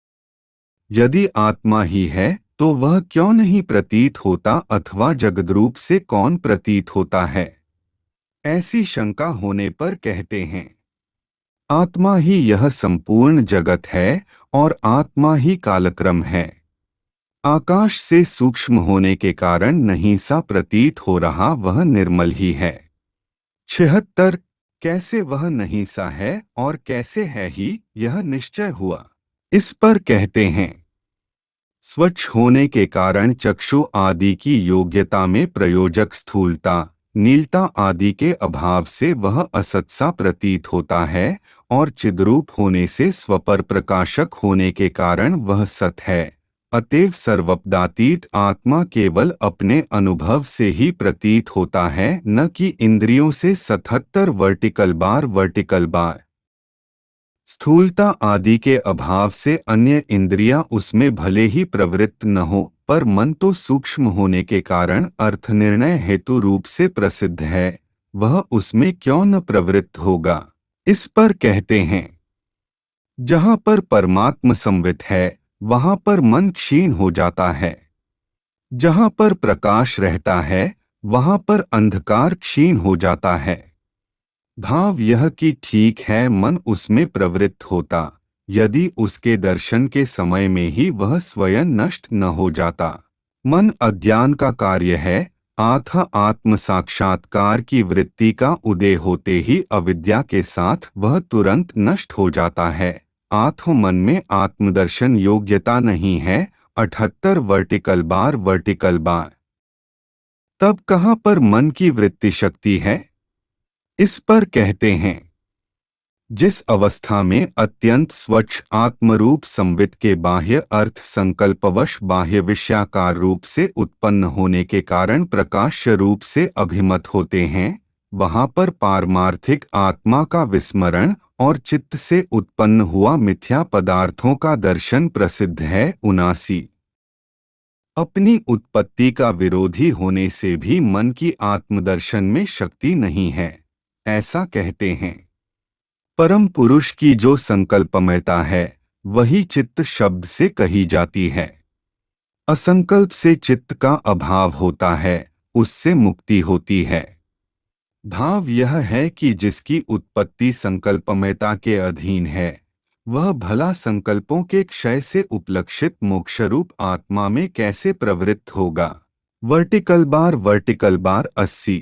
यदि आत्मा ही है तो वह क्यों नहीं प्रतीत होता, अथवा जगद्रूप से कौन प्रतीत होता है? ऐसी शंका होने पर कहते हैं, आत्मा ही यह संपूर्ण जगत है और आत्मा ही कालक्रम है। आकाश से सूक्ष्म होने के कारण नहीं सा प्रतीत हो रहा, वह निर्मल ही है। छिहत्तर कैसे वह नहीं सा है और कैसे है ही, यह निश्चय हुआ। इस पर कहते हैं, स्वच्छ होने के कारण चक्षु आदि की योग्यता में प्रयोजक स्थूलता नीलता आदि के अभाव से वह असत सा प्रतीत होता है, और चिद्रूप होने से स्वपर प्रकाशक होने के कारण वह सत है। अतएव सर्वपदातीत आत्मा केवल अपने अनुभव से ही प्रतीत होता है, न कि इंद्रियों से। सतहत्तर वर्टिकल बार वर्टिकल बार स्थूलता आदि के अभाव से अन्य इंद्रियां उसमें भले ही प्रवृत्त न हो, पर मन तो सूक्ष्म होने के कारण अर्थ निर्णय हेतु रूप से प्रसिद्ध है। वह उसमें क्यों न प्रवृत्त होगा। इस पर कहते हैं, जहाँ पर परमात्म संवित है वहाँ पर मन क्षीण हो जाता है, जहाँ पर प्रकाश रहता है वहाँ पर अंधकार क्षीण हो जाता है। भाव यह कि ठीक है मन उसमें प्रवृत्त होता, यदि उसके दर्शन के समय में ही वह स्वयं नष्ट न हो जाता। मन अज्ञान का कार्य है, अथ आत्म साक्षात्कार की वृत्ति का उदय होते ही अविद्या के साथ वह तुरंत नष्ट हो जाता है। आत्म मन में आत्मदर्शन योग्यता नहीं है। अठहत्तर वर्टिकल बार वर्टिकल बार। तब कहाँ पर मन की वृत्ति शक्ति है? इस पर कहते हैं, जिस अवस्था में अत्यंत स्वच्छ आत्मरूप संवित के बाह्य अर्थ संकल्पवश बाह्य विषयाकार रूप से उत्पन्न होने के कारण प्रकाश्य रूप से अभिमत होते हैं, वहां पर पारमार्थिक आत्मा का विस्मरण और चित्त से उत्पन्न हुआ मिथ्या पदार्थों का दर्शन प्रसिद्ध है। उनासी अपनी उत्पत्ति का विरोधी होने से भी मन की आत्मदर्शन में शक्ति नहीं है, ऐसा कहते हैं। परम पुरुष की जो संकल्पमयता है वही चित्त शब्द से कही जाती है। असंकल्प से चित्त का अभाव होता है, उससे मुक्ति होती है। भाव यह है कि जिसकी उत्पत्ति संकल्पमयता के अधीन है वह भला संकल्पों के क्षय से उपलक्षित मोक्षरूप आत्मा में कैसे प्रवृत्त होगा। वर्टिकल बार वर्टिकल बार अस्सी।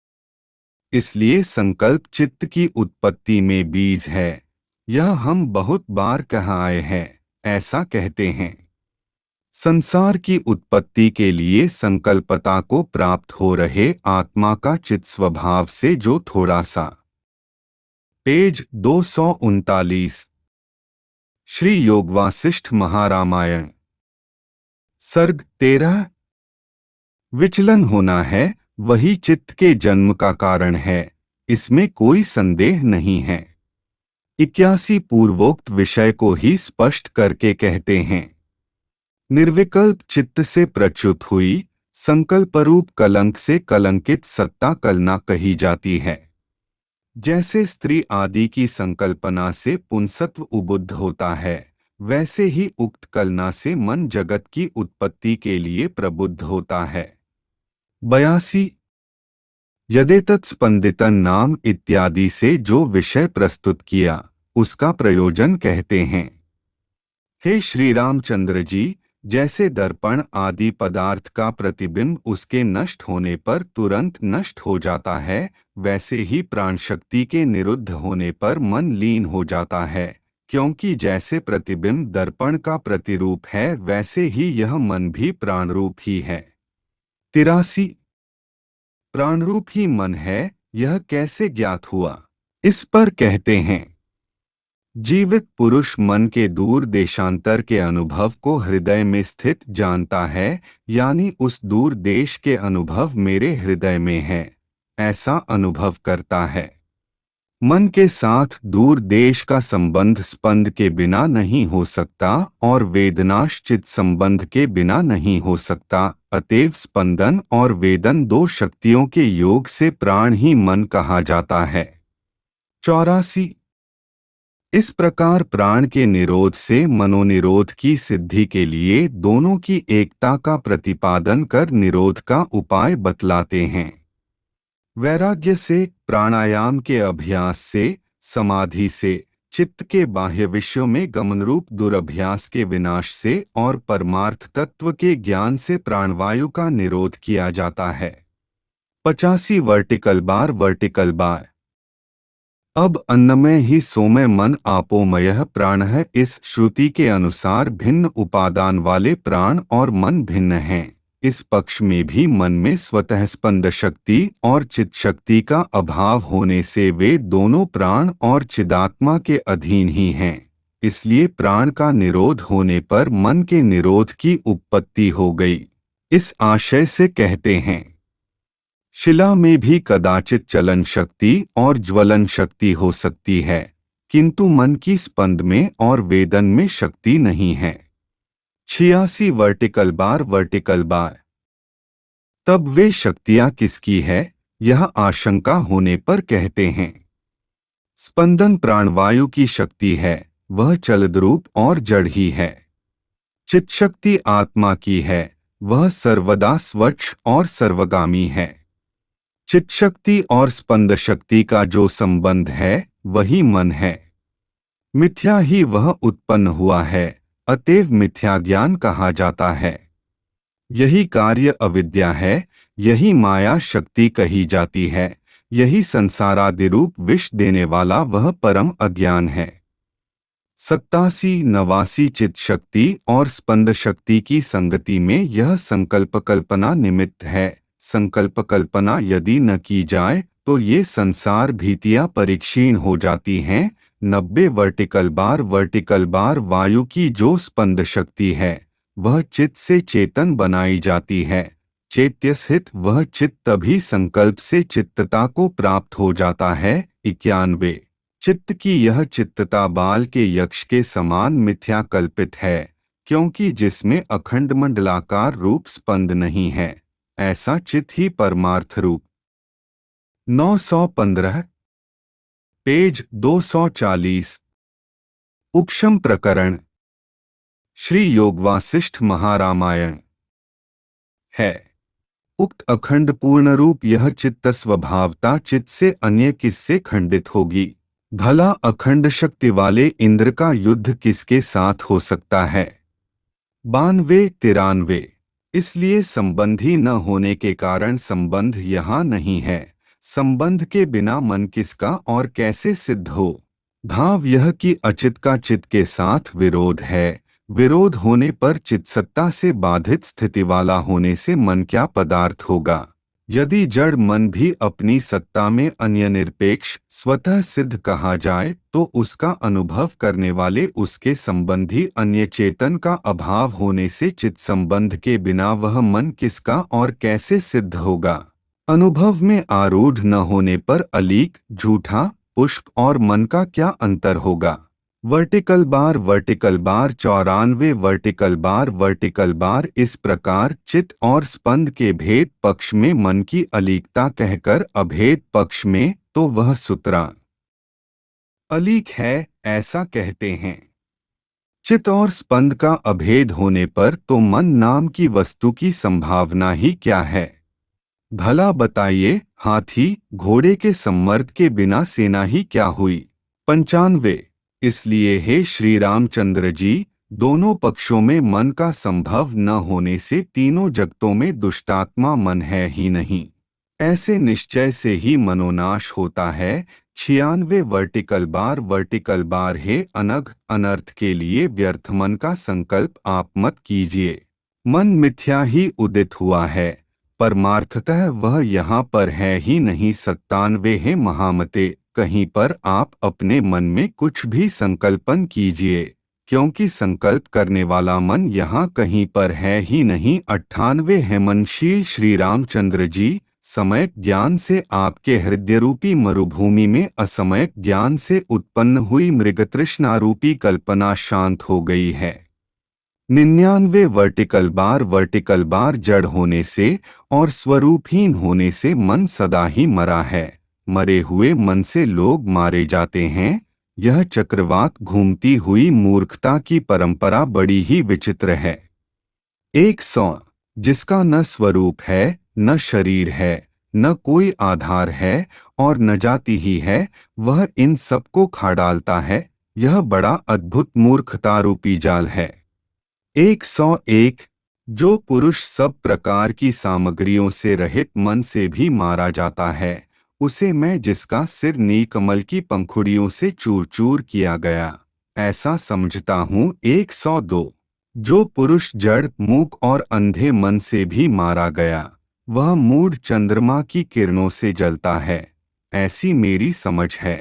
इसलिए संकल्प चित्त की उत्पत्ति में बीज है, यह हम बहुत बार कह आए हैं, ऐसा कहते हैं। संसार की उत्पत्ति के लिए संकल्पता को प्राप्त हो रहे आत्मा का चित्त स्वभाव से जो थोड़ा सा। पेज दो सौ उनतालीस। श्री योग वासिष्ठ महारामायण सर्ग तेरह। विचलन होना है वही चित्त के जन्म का कारण है, इसमें कोई संदेह नहीं है। इक्यासी पूर्वोक्त विषय को ही स्पष्ट करके कहते हैं, निर्विकल्प चित्त से प्रच्युत हुई संकल्परूप कलंक से कलंकित सत्ता कलना कही जाती है। जैसे स्त्री आदि की संकल्पना से पुंसत्व उबुद्ध होता है, वैसे ही उक्त कलना से मन जगत की उत्पत्ति के लिए प्रबुद्ध होता है। बयासी यदेतत् स्पंदितन नाम इत्यादि से जो विषय प्रस्तुत किया उसका प्रयोजन कहते हैं। हे श्री रामचंद्र जी, जैसे दर्पण आदि पदार्थ का प्रतिबिंब उसके नष्ट होने पर तुरंत नष्ट हो जाता है, वैसे ही प्राण शक्ति के निरुद्ध होने पर मन लीन हो जाता है, क्योंकि जैसे प्रतिबिंब दर्पण का प्रतिरूप है वैसे ही यह मन भी प्राणरूप ही है। तिरासी प्राणरूप ही मन है, यह कैसे ज्ञात हुआ? इस पर कहते हैं, जीवित पुरुष मन के दूर देशांतर के अनुभव को हृदय में स्थित जानता है, यानी उस दूर देश के अनुभव मेरे हृदय में है, ऐसा अनुभव करता है। मन के साथ दूर देश का संबंध स्पंद के बिना नहीं हो सकता और वेदनाश्चित संबंध के बिना नहीं हो सकता। अतएव स्पंदन और वेदन दो शक्तियों के योग से प्राण ही मन कहा जाता है। चौरासी इस प्रकार प्राण के निरोध से मनोनिरोध की सिद्धि के लिए दोनों की एकता का प्रतिपादन कर निरोध का उपाय बतलाते हैं। वैराग्य से, प्राणायाम के अभ्यास से, समाधि से, चित्त के बाह्य विषयों में गमनरूप दुरभ्यास के विनाश से और परमार्थ तत्व के ज्ञान से प्राणवायु का निरोध किया जाता है। पचासी वर्टिकल बार वर्टिकल बार। अब अन्नमय ही सोमय मन आपोमयः प्राणः, इस श्रुति के अनुसार भिन्न उपादान वाले प्राण और मन भिन्न हैं। इस पक्ष में भी मन में स्वतः स्पंद शक्ति और चित् शक्ति का अभाव होने से वे दोनों प्राण और चिदात्मा के अधीन ही हैं। इसलिए प्राण का निरोध होने पर मन के निरोध की उत्पत्ति हो गई। इस आशय से कहते हैं, शिला में भी कदाचित चलन शक्ति और ज्वलन शक्ति हो सकती है, किंतु मन की स्पंद में और वेदन में शक्ति नहीं है। छियासी वर्टिकल बार वर्टिकल बार। तब वे शक्तियां किसकी है? यह आशंका होने पर कहते हैं। स्पंदन प्राणवायु की शक्ति है, वह चलद्रूप और जड़ ही है। चित्त शक्ति आत्मा की है, वह सर्वदा स्वच्छ और सर्वगामी है। चित्त शक्ति और स्पंद शक्ति का जो संबंध है वही मन है। मिथ्या ही वह उत्पन्न हुआ है, अतएव मिथ्या ज्ञान कहा जाता है। यही कार्य अविद्या है, यही माया शक्ति कही जाती है, यही संसारादिरूप विष देने वाला वह परम अज्ञान है। सत्तासी नवासी चित्त शक्ति और स्पंद शक्ति की संगति में यह संकल्प कल्पना निमित्त है। संकल्प कल्पना यदि न की जाए तो ये संसार भीतियां परिक्षीण हो जाती हैं। नब्बे वर्टिकल बार वर्टिकल बार वायु की जो स्पंद शक्ति है वह चित्त से चेतन बनाई जाती है। चैत्य स्थित वह चित्त तभी संकल्प से चित्तता को प्राप्त हो जाता है। इक्यानवे चित्त की यह चित्तता बाल के यक्ष के समान मिथ्या कल्पित है, क्योंकि जिसमें अखंड मंडलाकार रूप स्पंद नहीं है, ऐसा चित्त ही परमार्थ रूप। नौ सौ पंद्रह पेज दो सौ चालीस उपशम प्रकरण श्री योगवासिष्ठ महारामायण है। उक्त अखंड पूर्ण रूप यह चित्त स्वभावता चित्त से अन्य किससे खंडित होगी? भला अखंड शक्ति वाले इंद्र का युद्ध किसके साथ हो सकता है? बानवे तिरानवे इसलिए संबंधी न होने के कारण संबंध यहाँ नहीं है। संबंध के बिना मन किसका और कैसे सिद्ध हो? भाव यह कि अचित का चित्त के साथ विरोध है। विरोध होने पर चित्सत्ता से बाधित स्थिति वाला होने से मन क्या पदार्थ होगा? यदि जड़ मन भी अपनी सत्ता में अन्य निरपेक्ष स्वतः सिद्ध कहा जाए तो उसका अनुभव करने वाले उसके संबंधी अन्य चेतन का अभाव होने से चित्त संबंध के बिना वह मन किसका और कैसे सिद्ध होगा? अनुभव में आरूढ़ न होने पर अलीक झूठा पुष्प और मन का क्या अंतर होगा? वर्टिकल बार वर्टिकल बार चौरानवे वर्टिकल बार वर्टिकल बार इस प्रकार चित्त और स्पंद के भेद पक्ष में मन की अलीकता कहकर अभेद पक्ष में तो वह सुतरा अलीक है ऐसा कहते हैं। चित्त और स्पंद का अभेद होने पर तो मन नाम की वस्तु की संभावना ही क्या है? भला बताइए, हाथी घोड़े के सम्मर्द के बिना सेना ही क्या हुई? पंचानवे इसलिए हे श्री रामचंद्र जी, दोनों पक्षों में मन का संभव न होने से तीनों जगतों में दुष्टात्मा मन है ही नहीं। ऐसे निश्चय से ही मनोनाश होता है। छियानवे वर्टिकल बार वर्टिकल बार हे अनघ अनर्थ के लिए व्यर्थ मन का संकल्प आप मत कीजिए। मन मिथ्या ही उदित हुआ है, परमार्थतः वह यहाँ पर है ही नहीं। सत्तानवे है महामते, कहीं पर आप अपने मन में कुछ भी संकल्पन कीजिए, क्योंकि संकल्प करने वाला मन यहाँ कहीं पर है ही नहीं। अट्ठानवे है मनशील श्री रामचंद्र जी, समय ज्ञान से आपके हृदय रूपी मरुभूमि में असमय ज्ञान से उत्पन्न हुई मृगतृष्णा रूपी कल्पना शांत हो गई है। निन्यानवे वर्टिकल बार वर्टिकल बार जड़ होने से और स्वरूपहीन होने से मन सदा ही मरा है। मरे हुए मन से लोग मारे जाते हैं। यह चक्रवात घूमती हुई मूर्खता की परंपरा बड़ी ही विचित्र है। एक सौ जिसका न स्वरूप है, न शरीर है, न कोई आधार है और न जाति ही है, वह इन सबको खा डालता है। यह बड़ा अद्भुत मूर्खता रूपी जाल है। एक सौ एक जो पुरुष सब प्रकार की सामग्रियों से रहित मन से भी मारा जाता है, उसे मैं जिसका सिर नीलकमल की पंखुड़ियों से चूर चूर किया गया ऐसा समझता हूँ। एक सौ दो जो पुरुष जड़ मूक और अंधे मन से भी मारा गया, वह मूढ़ चंद्रमा की किरणों से जलता है, ऐसी मेरी समझ है।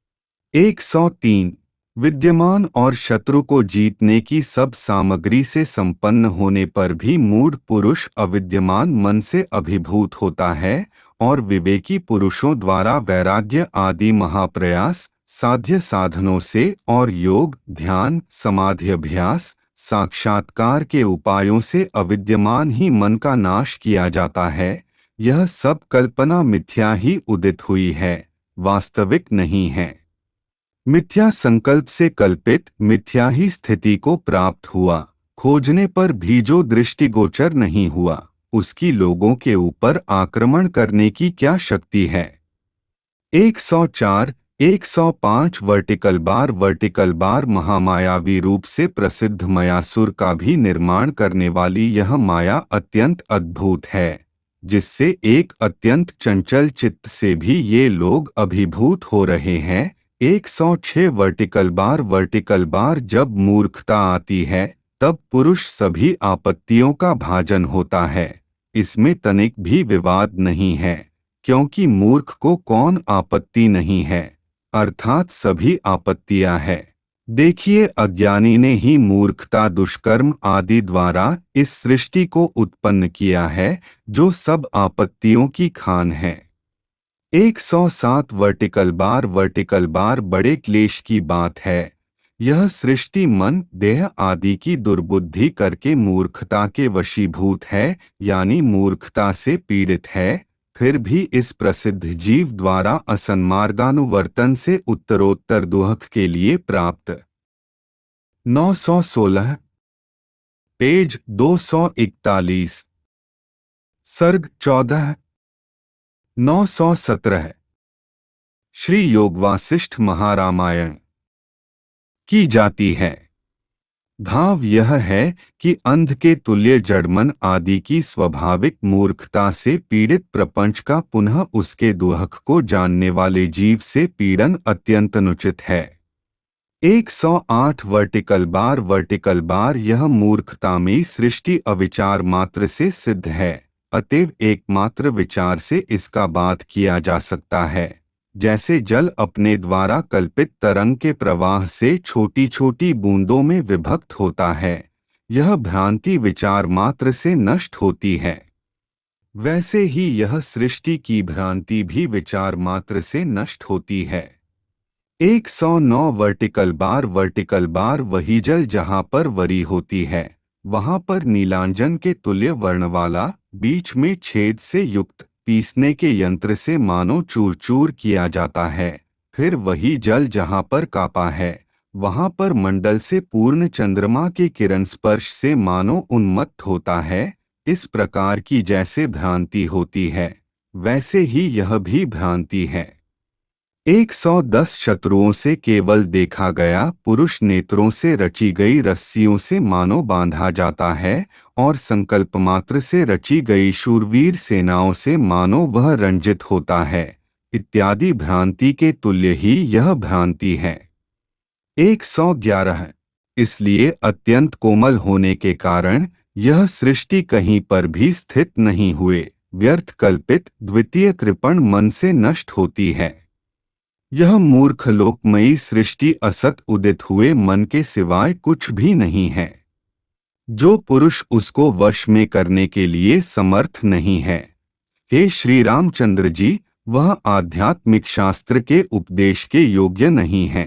एक सौ तीन विद्यमान और शत्रु को जीतने की सब सामग्री से संपन्न होने पर भी मूढ़ पुरुष अविद्यमान मन से अभिभूत होता है और विवेकी पुरुषों द्वारा वैराग्य आदि महाप्रयास साध्य साधनों से और योग ध्यान समाधि अभ्यास साक्षात्कार के उपायों से अविद्यमान ही मन का नाश किया जाता है। यह सब कल्पना मिथ्या ही उदित हुई है, वास्तविक नहीं है। मिथ्या संकल्प से कल्पित मिथ्या ही स्थिति को प्राप्त हुआ, खोजने पर भी जो दृष्टिगोचर नहीं हुआ, उसकी लोगों के ऊपर आक्रमण करने की क्या शक्ति है। एक सौ चार एक सौ पाँच वर्टिकल बार वर्टिकल बार महामायावी रूप से प्रसिद्ध मयासुर का भी निर्माण करने वाली यह माया अत्यंत अद्भुत है, जिससे एक अत्यंत चंचल चित्त से भी ये लोग अभिभूत हो रहे हैं। एक सौ छह वर्टिकल बार वर्टिकल बार जब मूर्खता आती है, तब पुरुष सभी आपत्तियों का भाजन होता है। इसमें तनिक भी विवाद नहीं है, क्योंकि मूर्ख को कौन आपत्ति नहीं है, अर्थात सभी आपत्तियां है। देखिए, अज्ञानी ने ही मूर्खता दुष्कर्म आदि द्वारा इस सृष्टि को उत्पन्न किया है, जो सब आपत्तियों की खान है। एक सौ सात वर्टिकल बार वर्टिकल बार बड़े क्लेश की बात है। यह सृष्टि मन देह आदि की दुर्बुद्धि करके मूर्खता के वशीभूत है, यानी मूर्खता से पीड़ित है। फिर भी इस प्रसिद्ध जीव द्वारा असन्मार्गानुवर्तन से उत्तरोत्तर दुख के लिए प्राप्त। नौ सौ सोलह पेज दो सौ इकतालीस सर्ग चौदह नौ सौ सत्रह श्री योग वासिष्ठ महारामायण की जाती है। भाव यह है कि अंध के तुल्य जड़मन आदि की स्वाभाविक मूर्खता से पीड़ित प्रपंच का पुनः उसके दुख को जानने वाले जीव से पीड़न अत्यंत अनुचित है। एक सौ आठ वर्टिकल बार वर्टिकल बार यह मूर्खता में सृष्टि अविचार मात्र से सिद्ध है, अतएव एकमात्र विचार से इसका बात किया जा सकता है। जैसे जल अपने द्वारा कल्पित तरंग के प्रवाह से छोटी छोटी बूंदों में विभक्त होता है, यह भ्रांति विचार मात्र से नष्ट होती है, वैसे ही यह सृष्टि की भ्रांति भी विचार मात्र से नष्ट होती है। एक सौ नौ वर्टिकल बार वर्टिकल बार वही जल जहाँ पर वरी होती है, वहाँ पर नीलांजन के तुल्य वर्ण वाला, बीच में छेद से युक्त, पीसने के यंत्र से मानो चूर चूर किया जाता है। फिर वही जल जहाँ पर कापा है, वहाँ पर मंडल से पूर्ण चंद्रमा के किरण स्पर्श से मानो उन्मत्त होता है। इस प्रकार की जैसे भ्रांति होती है, वैसे ही यह भी भ्रांति है। एक सौ दस शत्रुओं से केवल देखा गया पुरुष नेत्रों से रची गई रस्सियों से मानो बांधा जाता है, और संकल्प मात्र से रची गई शूरवीर सेनाओं से मानो वह रंजित होता है, इत्यादि भ्रांति के तुल्य ही यह भ्रांति है। एक सौ ग्यारह इसलिए अत्यंत कोमल होने के कारण यह सृष्टि कहीं पर भी स्थित नहीं हुए व्यर्थ कल्पित द्वितीय कृपण मन से नष्ट होती है। यह मूर्ख लोकमयी सृष्टि असत उदित हुए मन के सिवाय कुछ भी नहीं है। जो पुरुष उसको वश में करने के लिए समर्थ नहीं है, हे श्री रामचंद्र जी, वह आध्यात्मिक शास्त्र के उपदेश के योग्य नहीं है।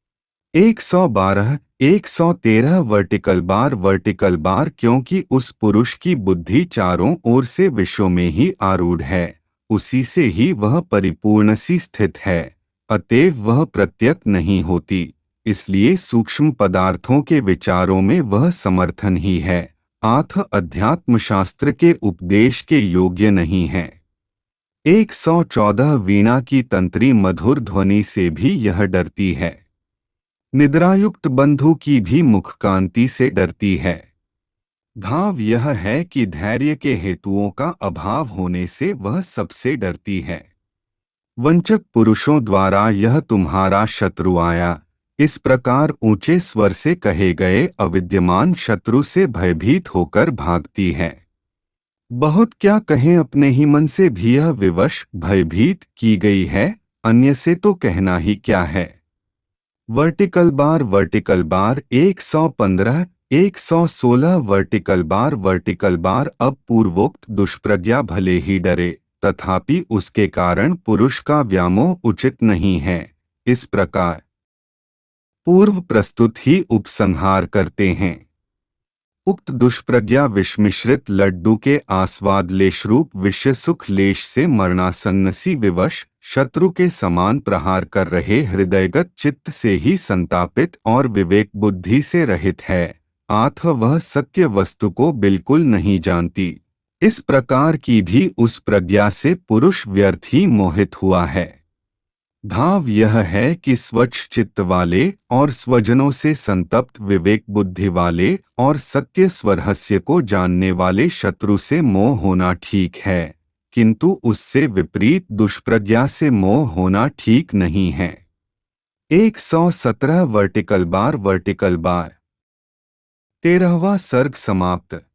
एक सौ बारह एक सौ तेरह वर्टिकल बार वर्टिकल बार क्योंकि उस पुरुष की बुद्धि चारों ओर से विश्व में ही आरूढ़ है, उसी से ही वह परिपूर्ण सी स्थित है, अतएव वह प्रत्यक नहीं होती, इसलिए सूक्ष्म पदार्थों के विचारों में वह समर्थन ही है, आथ अध्यात्म शास्त्र के उपदेश के योग्य नहीं है। एक सौ चौदह वीणा की तंत्री मधुर ध्वनि से भी यह डरती है, निद्रायुक्त बंधु की भी मुखकांति से डरती है। भाव यह है कि धैर्य के हेतुओं का अभाव होने से वह सबसे डरती है। वंचक पुरुषों द्वारा यह तुम्हारा शत्रु आया, इस प्रकार ऊंचे स्वर से कहे गए अविद्यमान शत्रु से भयभीत होकर भागती है। बहुत क्या कहें, अपने ही मन से भी यह विवश भयभीत की गई है, अन्य से तो कहना ही क्या है। वर्टिकल बार वर्टिकल बार एक सौ पंद्रह एक सौ सोलह वर्टिकल बार वर्टिकल बार अब पूर्वोक्त दुष्प्रज्ञा भले ही डरे, तथापि उसके कारण पुरुष का व्यामोह उचित नहीं है। इस प्रकार पूर्व प्रस्तुत ही उपसंहार करते हैं। उक्त दुष्प्रज्ञा विषमिश्रित लड्डू के आस्वाद लेशरूप विषय सुख लेश से मरणासन्नसी विवश शत्रु के समान प्रहार कर रहे हृदयगत चित्त से ही संतापित और विवेक बुद्धि से रहित है, अतः वह सत्य वस्तु को बिल्कुल नहीं जानती। इस प्रकार की भी उस प्रज्ञा से पुरुष व्यर्थ ही मोहित हुआ है। भाव यह है कि स्वच्छ चित्त वाले और स्वजनों से संतप्त विवेक बुद्धि वाले और सत्य स्वरहस्य को जानने वाले शत्रु से मोह होना ठीक है, किंतु उससे विपरीत दुष्प्रज्ञा से मोह होना ठीक नहीं है। एक सौ सत्रह वर्टिकल बार वर्टिकल बार। तेरहवां सर्ग समाप्त।